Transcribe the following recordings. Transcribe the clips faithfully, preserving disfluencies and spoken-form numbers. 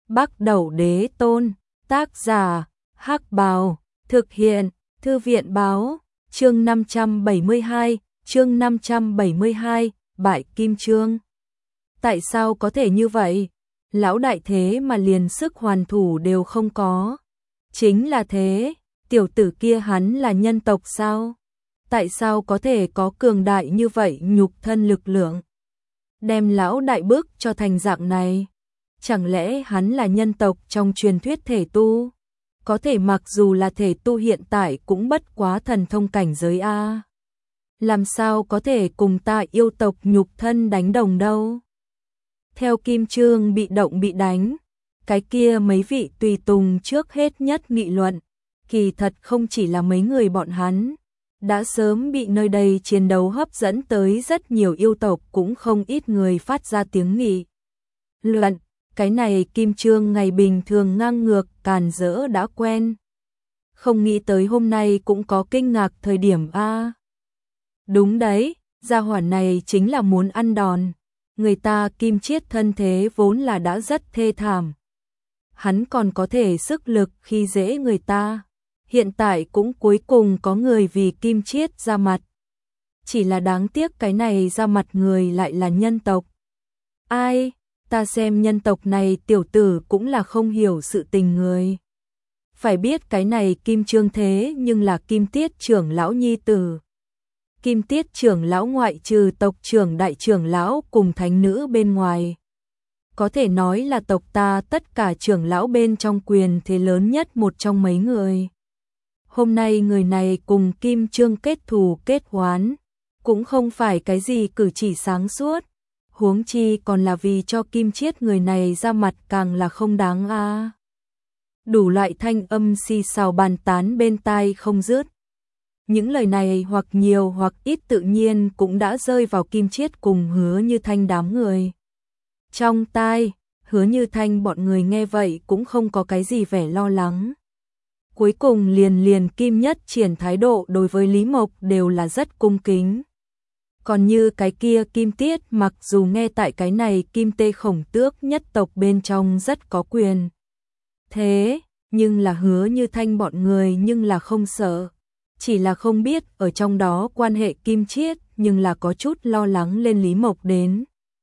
Bắc Đẩu Đế Tôn, tác giả, Hắc Bào, thực hiện, Thư viện báo, chương năm trăm bảy mươi hai, chương năm trăm bảy mươi hai, bại kim chương. Tại sao có thể như vậy? Lão đại thế mà liền sức hoàn thủ đều không có. Chính là thế, tiểu tử kia hắn là nhân tộc sao? Tại sao có thể có cường đại như vậy nhục thân lực lượng? Đem lão đại bước cho thành dạng này. Chẳng lẽ hắn là nhân tộc trong truyền thuyết thể tu? Có thể mặc dù là thể tu hiện tại cũng bất quá thần thông cảnh giới A. Làm sao có thể cùng ta yêu tộc nhục thân đánh đồng đâu? Theo Kim Chương bị động bị đánh, cái kia mấy vị tùy tùng trước hết nhất nghị luận, kỳ thật không chỉ là mấy người bọn hắn, đã sớm bị nơi đây chiến đấu hấp dẫn tới rất nhiều yêu tộc cũng không ít người phát ra tiếng nghị luận. Cái này Kim Chương ngày bình thường ngang ngược càn rỡ đã quen, không nghĩ tới hôm nay cũng có kinh ngạc thời điểm a. Đúng đấy, gia hỏa này chính là muốn ăn đòn. Người ta Kim Chiết thân thế vốn là đã rất thê thảm, hắn còn có thể sức lực khi dễ người ta, hiện tại cũng cuối cùng có người vì Kim Chiết ra mặt. Chỉ là đáng tiếc cái này ra mặt người lại là nhân tộc. Ai? Ta xem nhân tộc này tiểu tử cũng là không hiểu sự tình người. Phải biết cái này Kim Chương thế nhưng là Kim Tiết trưởng lão nhi tử. Kim Tiết trưởng lão ngoại trừ tộc trưởng đại trưởng lão cùng thánh nữ bên ngoài. Có thể nói là tộc ta tất cả trưởng lão bên trong quyền thế lớn nhất một trong mấy người. Hôm nay người này cùng Kim Chương kết thù kết oán, cũng không phải cái gì cử chỉ sáng suốt. Huống chi còn là vì cho Kim Chiết người này ra mặt càng là không đáng a. À. Đủ loại thanh âm xì xào bàn tán bên tai không dứt. Những lời này hoặc nhiều hoặc ít tự nhiên cũng đã rơi vào Kim Chiết cùng Hứa Như Thanh đám người. Trong tai, Hứa Như Thanh bọn người nghe vậy cũng không có cái gì vẻ lo lắng. Cuối cùng liền liền Kim Nhất triển thái độ đối với Lý Mộc đều là rất cung kính. Còn như cái kia Kim Tiết mặc dù nghe tại cái này Kim Tê Khổng Tước nhất tộc bên trong rất có quyền. Thế, nhưng là Hứa Như Thanh bọn người nhưng là không sợ. Chỉ là không biết ở trong đó quan hệ Kim Chiết nhưng là có chút lo lắng lên Lý Mộc đến.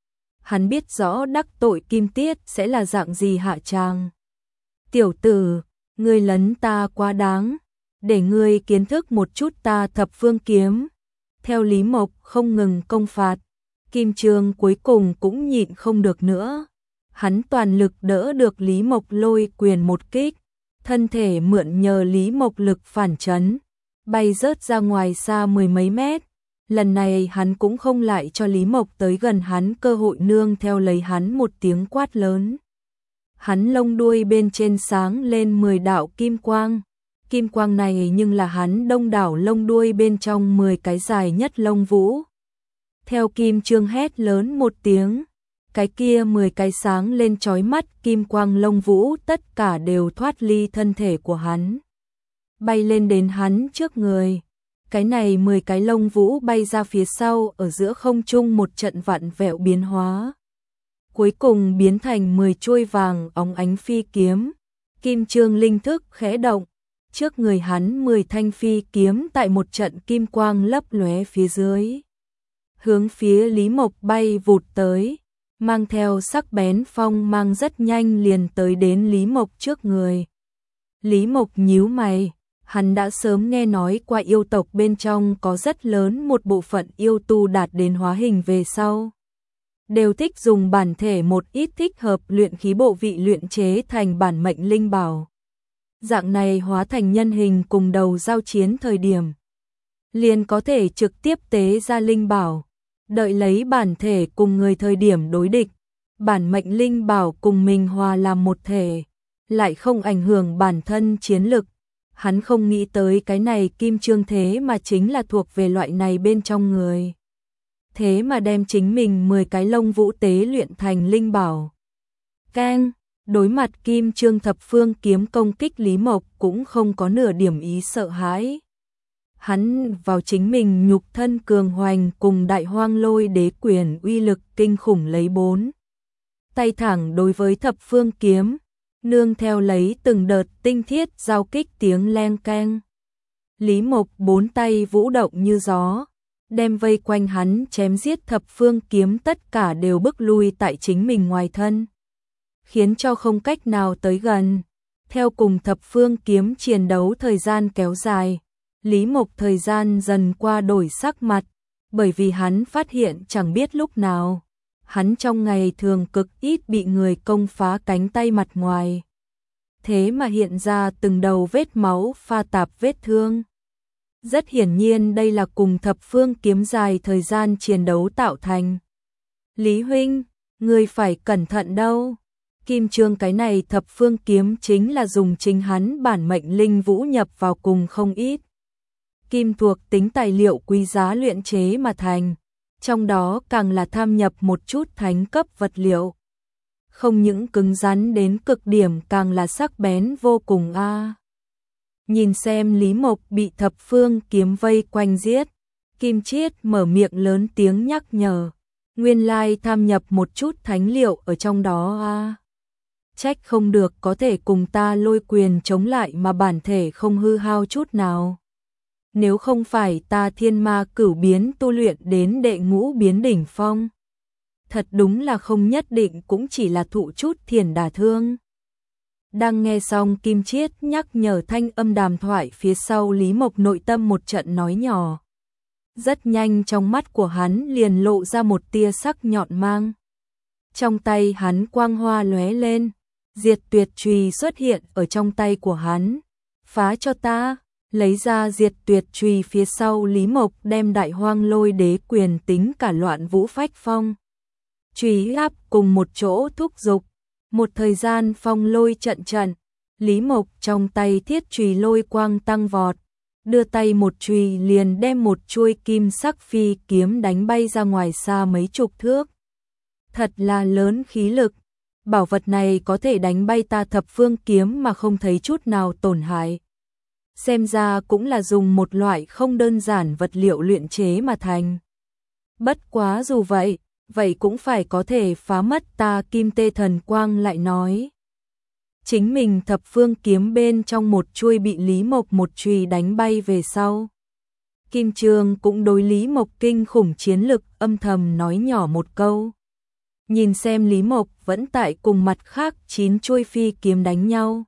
Hắn biết rõ đắc tội Kim Tiết sẽ là dạng gì hạ tràng. Tiểu tử, ngươi lấn ta quá đáng, để ngươi kiến thức một chút ta thập phương kiếm. Theo Lý Mộc không ngừng công phạt, Kim Chương cuối cùng cũng nhịn không được nữa. Hắn toàn lực đỡ được Lý Mộc lôi quyền một kích, thân thể mượn nhờ Lý Mộc lực phản chấn, bay rớt ra ngoài xa mười mấy mét. Lần này hắn cũng không lại cho Lý Mộc tới gần hắn cơ hội, nương theo lấy hắn một tiếng quát lớn. Hắn lông đuôi bên trên sáng lên mười đạo kim quang. Kim quang này nhưng là hắn đông đảo lông đuôi bên trong mười cái dài nhất lông vũ. Theo Kim Chương hét lớn một tiếng, cái kia mười cái sáng lên chói mắt kim quang lông vũ tất cả đều thoát ly thân thể của hắn, bay lên đến hắn trước người. Cái này mười cái lông vũ bay ra phía sau, ở giữa không trung một trận vặn vẹo biến hóa. Cuối cùng biến thành mười chuôi vàng óng ánh phi kiếm. Kim Chương linh thức khẽ động, trước người hắn mười thanh phi kiếm tại một trận kim quang lấp lóe phía dưới, hướng phía Lý Mộc bay vụt tới, mang theo sắc bén phong mang rất nhanh liền tới đến Lý Mộc trước người. Lý Mộc nhíu mày, hắn đã sớm nghe nói qua yêu tộc bên trong có rất lớn một bộ phận yêu tu đạt đến hóa hình về sau, đều thích dùng bản thể một ít thích hợp luyện khí bộ vị luyện chế thành bản mệnh linh bảo. Dạng này hóa thành nhân hình cùng đầu giao chiến thời điểm, liền có thể trực tiếp tế ra linh bảo, đợi lấy bản thể cùng người thời điểm đối địch, bản mệnh linh bảo cùng mình hòa làm một thể, lại không ảnh hưởng bản thân chiến lực. Hắn không nghĩ tới cái này Kim Chương thế mà chính là thuộc về loại này bên trong người. Thế mà đem chính mình mười cái lông vũ tế luyện thành linh bảo. Keng! Đối mặt Kim Chương thập phương kiếm công kích, Lý Mộc cũng không có nửa điểm ý sợ hãi. Hắn vào chính mình nhục thân cường hoành cùng đại hoang lôi đế quyền uy lực kinh khủng lấy bốn tay thẳng đối với thập phương kiếm, nương theo lấy từng đợt tinh thiết giao kích tiếng leng keng. Lý Mộc bốn tay vũ động như gió, đem vây quanh hắn chém giết thập phương kiếm tất cả đều bức lui tại chính mình ngoài thân, khiến cho không cách nào tới gần. Theo cùng thập phương kiếm chiến đấu thời gian kéo dài, Lý Mộc thời gian dần qua đổi sắc mặt, bởi vì hắn phát hiện chẳng biết lúc nào, hắn trong ngày thường cực ít bị người công phá cánh tay mặt ngoài. Thế mà hiện ra từng đầu vết máu pha tạp vết thương. Rất hiển nhiên đây là cùng thập phương kiếm dài thời gian chiến đấu tạo thành. Lý huynh, người phải cẩn thận đâu. Kim Trương cái này thập phương kiếm chính là dùng chính hắn bản mệnh linh vũ nhập vào cùng không ít. Kim thuộc tính tài liệu quý giá luyện chế mà thành, trong đó càng là tham nhập một chút thánh cấp vật liệu. Không những cứng rắn đến cực điểm càng là sắc bén vô cùng a. À. Nhìn xem Lý Mộc bị thập phương kiếm vây quanh giết, Kim Chiết mở miệng lớn tiếng nhắc nhở, nguyên lai tham nhập một chút thánh liệu ở trong đó a. À. Trách không được có thể cùng ta lôi quyền chống lại mà bản thể không hư hao chút nào. Nếu không phải ta thiên ma cửu biến tu luyện đến đệ ngũ biến đỉnh phong, thật đúng là không nhất định cũng chỉ là thụ chút thiền đả thương. Đang nghe xong Kim Chiết nhắc nhở thanh âm đàm thoại phía sau, Lý Mộc nội tâm một trận nói nhỏ. Rất nhanh trong mắt của hắn liền lộ ra một tia sắc nhọn mang. Trong tay hắn quang hoa lóe lên, diệt tuyệt chùy xuất hiện ở trong tay của hắn. Phá cho ta, lấy ra diệt tuyệt chùy phía sau, Lý Mộc đem đại hoang lôi đế quyền tính cả loạn vũ phách phong. Chùy áp cùng một chỗ thúc dục. Một thời gian phong lôi trận trận, Lý Mộc trong tay thiết chùy lôi quang tăng vọt, đưa tay một chùy liền đem một chuôi kim sắc phi kiếm đánh bay ra ngoài xa mấy chục thước. Thật là lớn khí lực, bảo vật này có thể đánh bay ta thập phương kiếm mà không thấy chút nào tổn hại. Xem ra cũng là dùng một loại không đơn giản vật liệu luyện chế mà thành. Bất quá dù vậy, vậy cũng phải có thể phá mất ta Kim Tê Thần Quang lại nói. Chính mình thập phương kiếm bên trong một chuôi bị Lý Mộc một chùy đánh bay về sau. Kim Trương cũng đối Lý Mộc kinh khủng chiến lực âm thầm nói nhỏ một câu. Nhìn xem Lý Mộc vẫn tại cùng mặt khác chín chuôi phi kiếm đánh nhau.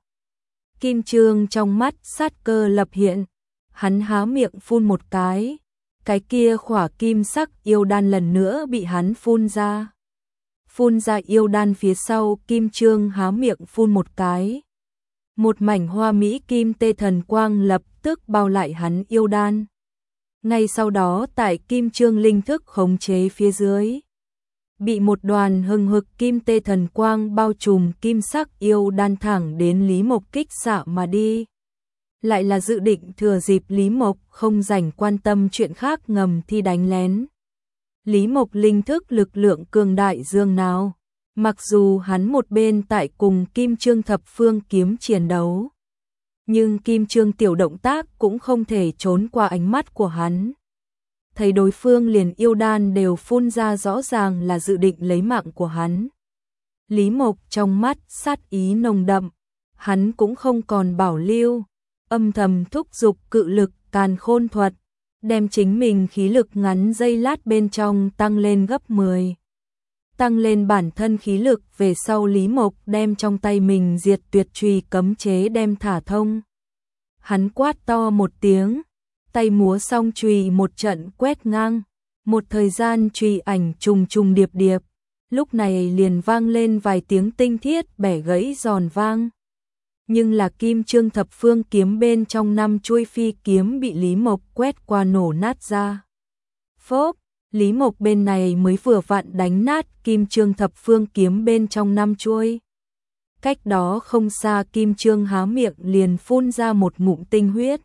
Kim Trương trong mắt sát cơ lập hiện, hắn há miệng phun một cái. Cái kia khỏa kim sắc yêu đan lần nữa bị hắn phun ra. Phun ra yêu đan phía sau, Kim Trương há miệng phun một cái. Một mảnh hoa mỹ kim tê thần quang lập tức bao lại hắn yêu đan. Ngay sau đó tại Kim Trương linh thức khống chế phía dưới, bị một đoàn hừng hực kim tê thần quang bao trùm, kim sắc yêu đan thẳng đến Lý Mộc kích xạ mà đi. Lại là dự định thừa dịp Lý Mộc không rảnh quan tâm chuyện khác ngầm thi đánh lén. Lý Mộc linh thức lực lượng cường đại dương nào, mặc dù hắn một bên tại cùng Kim Trương thập phương kiếm chiến đấu, nhưng Kim Trương tiểu động tác cũng không thể trốn qua ánh mắt của hắn. Thấy đối phương liền yêu đan đều phun ra, rõ ràng là dự định lấy mạng của hắn. Lý Mộc trong mắt sát ý nồng đậm, hắn cũng không còn bảo lưu, âm thầm thúc giục cự lực càn khôn thuật, đem chính mình khí lực ngắn giây lát bên trong tăng lên gấp mười. Tăng lên bản thân khí lực về sau, Lý Mộc đem trong tay mình diệt tuyệt chùy cấm chế đem thả thông. Hắn quát to một tiếng, tay múa song chùy một trận quét ngang, một thời gian chùy ảnh trùng trùng điệp điệp, lúc này liền vang lên vài tiếng tinh thiết bẻ gãy giòn vang. Nhưng là Kim Trương thập phương kiếm bên trong năm chuôi phi kiếm bị Lý Mộc quét qua nổ nát ra. Phốp, Lý Mộc bên này mới vừa vặn đánh nát Kim Trương thập phương kiếm bên trong năm chuôi. Cách đó không xa, Kim Trương há miệng liền phun ra một ngụm tinh huyết.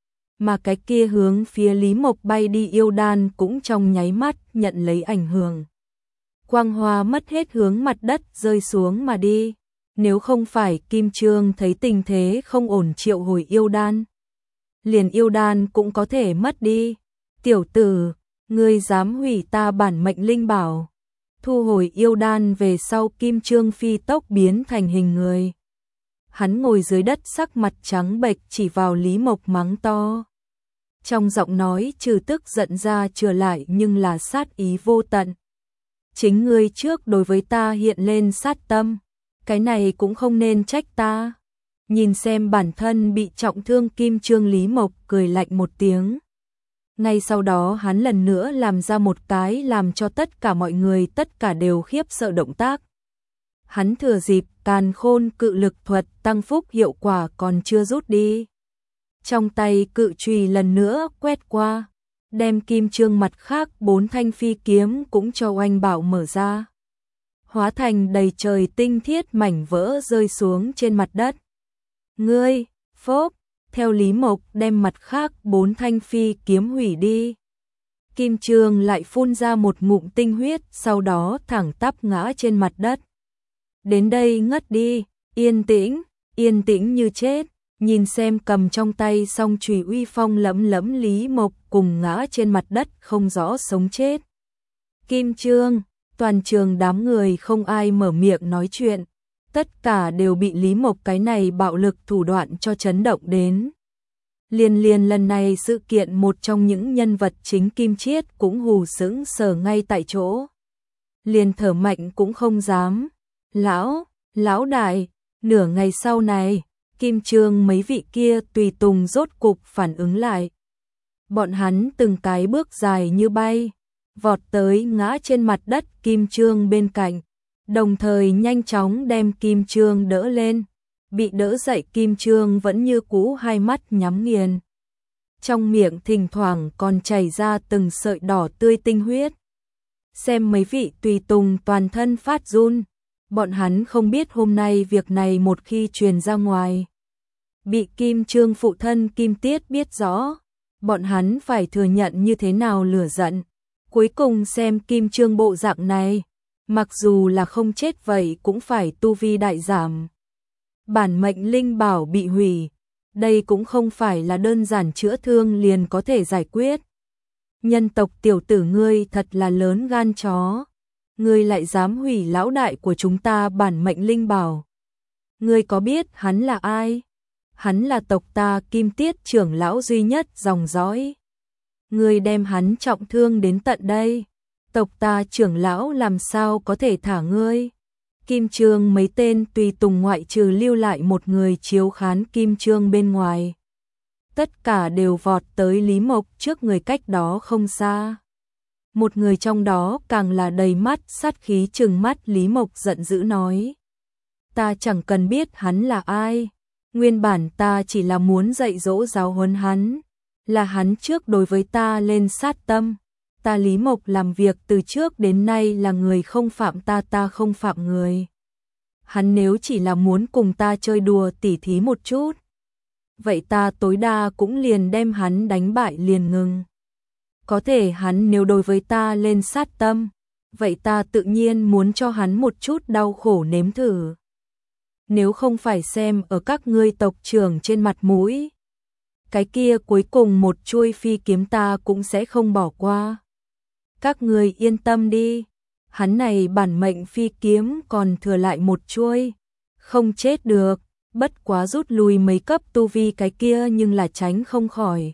Mà cái kia hướng phía Lý Mộc bay đi yêu đan cũng trong nháy mắt nhận lấy ảnh hưởng. Quang hoa mất hết hướng mặt đất rơi xuống mà đi. Nếu không phải Kim Trương thấy tình thế không ổn triệu hồi yêu đan, liền yêu đan cũng có thể mất đi. Tiểu tử, ngươi dám hủy ta bản mệnh linh bảo. Thu hồi yêu đan về sau, Kim Trương phi tốc biến thành hình người. Hắn ngồi dưới đất sắc mặt trắng bệch chỉ vào Lý Mộc mắng to. Trong giọng nói trừ tức giận ra trở lại nhưng là sát ý vô tận. Chính ngươi trước đối với ta hiện lên sát tâm, cái này cũng không nên trách ta. Nhìn xem bản thân bị trọng thương kim trương, Lý Mộc cười lạnh một tiếng. Ngay sau đó hắn lần nữa làm ra một cái làm cho tất cả mọi người tất cả đều khiếp sợ động tác. Hắn thừa dịp càn khôn cự lực thuật tăng phúc hiệu quả còn chưa rút đi. Trong tay cự chùy lần nữa quét qua, đem kim trương mặt khác bốn thanh phi kiếm cũng cho oanh bảo mở ra. Hóa thành đầy trời tinh thiết mảnh vỡ rơi xuống trên mặt đất. Ngươi, phốc, theo Lý Mộc đem mặt khác bốn thanh phi kiếm hủy đi. Kim trương lại phun ra một ngụm tinh huyết, sau đó thẳng tắp ngã trên mặt đất. Đến đây ngất đi, yên tĩnh, yên tĩnh như chết. Nhìn xem cầm trong tay song chùy uy phong lẫm lẫm Lý Mộc cùng ngã trên mặt đất không rõ sống chết. Kim trương, toàn trường đám người không ai mở miệng nói chuyện. Tất cả đều bị Lý Mộc cái này bạo lực thủ đoạn cho chấn động đến. Liên liên lần này sự kiện một trong những nhân vật chính Kim Chiết cũng hù sững sờ ngay tại chỗ. Liền thở mạnh cũng không dám. Lão, lão đại, nửa ngày sau này, Kim Trương mấy vị kia tùy tùng rốt cục phản ứng lại. Bọn hắn từng cái bước dài như bay, vọt tới ngã trên mặt đất Kim Trương bên cạnh, đồng thời nhanh chóng đem Kim Trương đỡ lên. Bị đỡ dậy Kim Trương vẫn như cũ hai mắt nhắm nghiền. Trong miệng thỉnh thoảng còn chảy ra từng sợi đỏ tươi tinh huyết. Xem mấy vị tùy tùng toàn thân phát run. Bọn hắn không biết hôm nay việc này một khi truyền ra ngoài, bị Kim Trương phụ thân Kim Tiết biết rõ, bọn hắn phải thừa nhận như thế nào lửa giận. Cuối cùng xem Kim Trương bộ dạng này, mặc dù là không chết vậy cũng phải tu vi đại giảm. Bản mệnh linh bảo bị hủy, đây cũng không phải là đơn giản chữa thương liền có thể giải quyết. Nhân tộc tiểu tử ngươi thật là lớn gan chó. Ngươi lại dám hủy lão đại của chúng ta bản mệnh linh bảo. Ngươi có biết hắn là ai? Hắn là tộc ta Kim Tiết trưởng lão duy nhất dòng dõi. Ngươi đem hắn trọng thương đến tận đây. Tộc ta trưởng lão làm sao có thể thả ngươi? Kim Trương mấy tên tùy tùng ngoại trừ lưu lại một người chiếu khán Kim Trương bên ngoài. Tất cả đều vọt tới Lý Mộc trước người cách đó không xa. Một người trong đó càng là đầy mắt sát khí trừng mắt Lý Mộc giận dữ nói. Ta chẳng cần biết hắn là ai. Nguyên bản ta chỉ là muốn dạy dỗ giáo huấn hắn. Là hắn trước đối với ta lên sát tâm. Ta Lý Mộc làm việc từ trước đến nay là người không phạm ta, ta không phạm người. Hắn nếu chỉ là muốn cùng ta chơi đùa tỉ thí một chút, vậy ta tối đa cũng liền đem hắn đánh bại liền ngừng. Có thể hắn nếu đối với ta lên sát tâm, vậy ta tự nhiên muốn cho hắn một chút đau khổ nếm thử. Nếu không phải xem ở các ngươi tộc trưởng trên mặt mũi, cái kia cuối cùng một chuôi phi kiếm ta cũng sẽ không bỏ qua. Các ngươi yên tâm đi, hắn này bản mệnh phi kiếm còn thừa lại một chuôi, không chết được, bất quá rút lui mấy cấp tu vi cái kia nhưng là tránh không khỏi.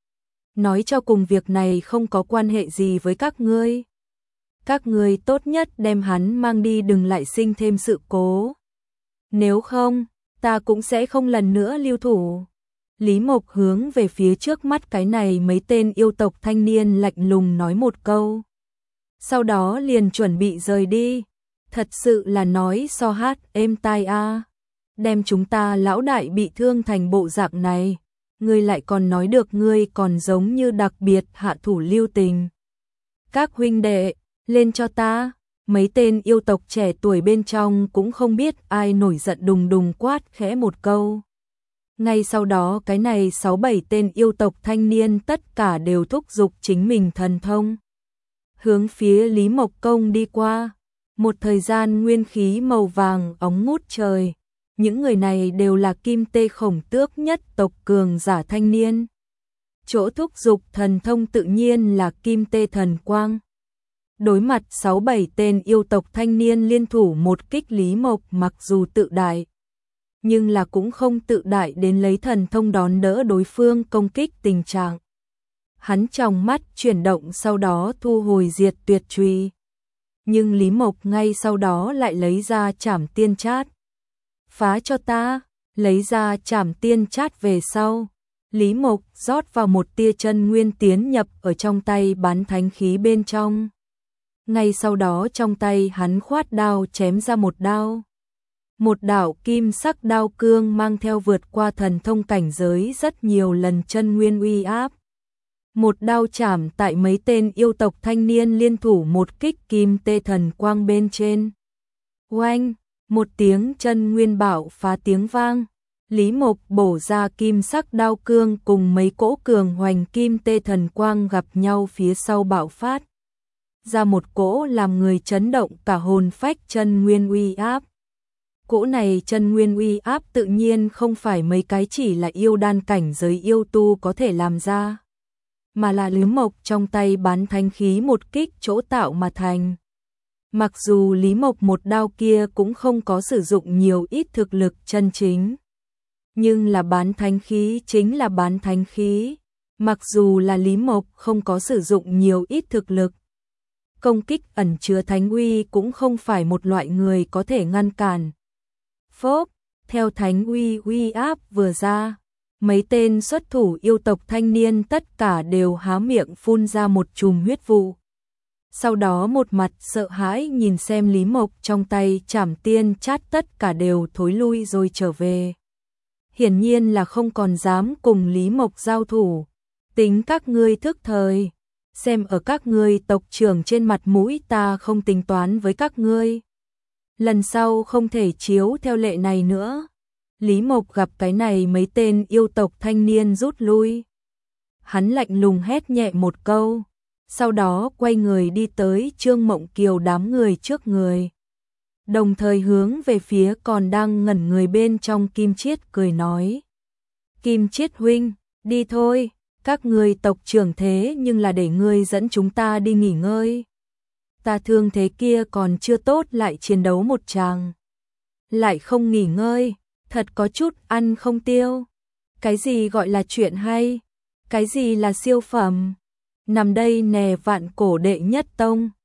Nói cho cùng việc này không có quan hệ gì với các ngươi. Các ngươi tốt nhất đem hắn mang đi, đừng lại sinh thêm sự cố. Nếu không, ta cũng sẽ không lần nữa lưu thủ. Lý Mộc hướng về phía trước mắt cái này mấy tên yêu tộc thanh niên lạnh lùng nói một câu. Sau đó liền chuẩn bị rời đi. Thật sự là nói so hát êm tai a. Đem chúng ta lão đại bị thương thành bộ dạng này. Ngươi lại còn nói được ngươi còn giống như đặc biệt hạ thủ lưu tình. Các huynh đệ, lên cho ta. Mấy tên yêu tộc trẻ tuổi bên trong cũng không biết ai nổi giận đùng đùng quát khẽ một câu. Ngay sau đó cái này sáu bảy tên yêu tộc thanh niên tất cả đều thúc giục chính mình thần thông. Hướng phía Lý Mộc công đi qua. Một thời gian nguyên khí màu vàng óng ngút trời. Những người này đều là kim tê khổng tước nhất tộc cường giả thanh niên. Chỗ thúc giục thần thông tự nhiên là kim tê thần quang. Đối mặt sáu bảy tên yêu tộc thanh niên liên thủ một kích, Lý Mộc mặc dù tự đại, nhưng là cũng không tự đại đến lấy thần thông đón đỡ đối phương công kích tình trạng. Hắn trong mắt chuyển động sau đó thu hồi diệt tuyệt truy. Nhưng Lý Mộc ngay sau đó lại lấy ra Trảm Tiên Chát. Phá cho ta, lấy ra Trảm Tiên Chát về sau. Lý Mộc rót vào một tia chân nguyên tiến nhập ở trong tay bán thánh khí bên trong. Ngay sau đó trong tay hắn khoát đao chém ra một đao. Một đạo kim sắc đao cương mang theo vượt qua thần thông cảnh giới rất nhiều lần chân nguyên uy áp. Một đao chảm tại mấy tên yêu tộc thanh niên liên thủ một kích kim tê thần quang bên trên. Oanh, một tiếng chân nguyên bạo phá tiếng vang. Lý Mộc bổ ra kim sắc đao cương cùng mấy cỗ cường hoành kim tê thần quang gặp nhau phía sau bạo phát. Ra một cỗ làm người chấn động cả hồn phách chân nguyên uy áp. Cỗ này chân nguyên uy áp tự nhiên không phải mấy cái chỉ là yêu đan cảnh giới yêu tu có thể làm ra, mà là Lý Mộc trong tay bán thánh khí một kích chỗ tạo mà thành. Mặc dù Lý Mộc một đao kia cũng không có sử dụng nhiều ít thực lực chân chính, nhưng là bán thánh khí chính là bán thánh khí. Mặc dù là Lý Mộc không có sử dụng nhiều ít thực lực, công kích ẩn chứa thánh uy cũng không phải một loại người có thể ngăn cản. Phốp, theo thánh uy uy áp vừa ra, mấy tên xuất thủ yêu tộc thanh niên tất cả đều há miệng phun ra một chùm huyết vụ. Sau đó một mặt sợ hãi nhìn xem Lý Mộc trong tay Trảm Tiên Chát, tất cả đều thối lui rồi trở về. Hiển nhiên là không còn dám cùng Lý Mộc giao thủ. Tính các ngươi thức thời, xem ở các ngươi tộc trưởng trên mặt mũi ta không tính toán với các ngươi. Lần sau không thể chiếu theo lệ này nữa. Lý Mộc gặp cái này mấy tên yêu tộc thanh niên rút lui. Hắn lạnh lùng hét nhẹ một câu, sau đó quay người đi tới Trương Mộng Kiều đám người trước người. Đồng thời hướng về phía còn đang ngẩn người bên trong Kim Chiết cười nói. Kim Chiết huynh, đi thôi, các ngươi tộc trưởng thế nhưng là để ngươi dẫn chúng ta đi nghỉ ngơi. Ta thương thế kia còn chưa tốt lại chiến đấu một tràng. Lại không nghỉ ngơi, thật có chút ăn không tiêu. Cái gì gọi là chuyện hay? Cái gì là siêu phẩm? Nằm đây nè vạn cổ đệ nhất tông.